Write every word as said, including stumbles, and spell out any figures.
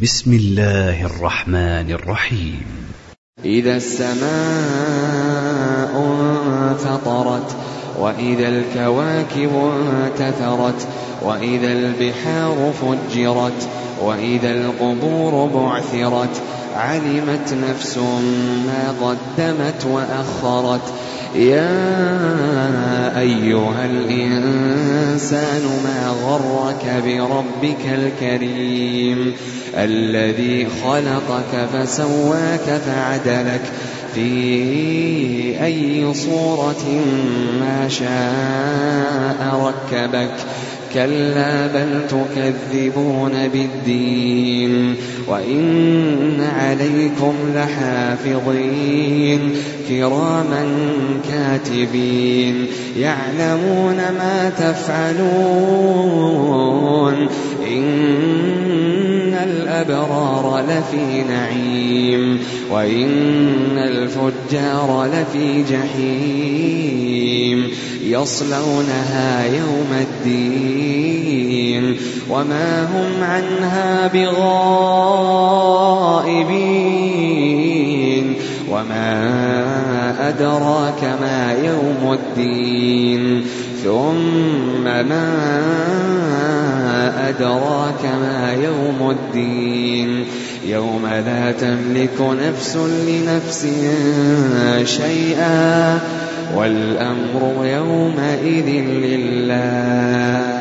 بسم الله الرحمن الرحيم. إذا السماء انفطرت وإذا الكواكب انتثرت وإذا البحار فجرت وإذا القبور بعثرت علمت نفس ما قدمت وأخرت. يا أيها الإنسان ما غرك بربك الكريم الذي خلقك فسواك فعدلك في أي صورة ما شاء ركبك. كلا بل تكذبون بالدين وإن عليكم لحافظين كراما كاتبين يعلمون ما تفعلون. إن الأبرار لفي نعيم وإن الفجار لفي جحيم يصلونها يوم الدين وما هم عنها بغائبين. وما أدراك ما يوم الدين ثم ما أدراك ما يوم الدين يوم لا تملك نفس لنفس شيئا والأمر يومئذ لله.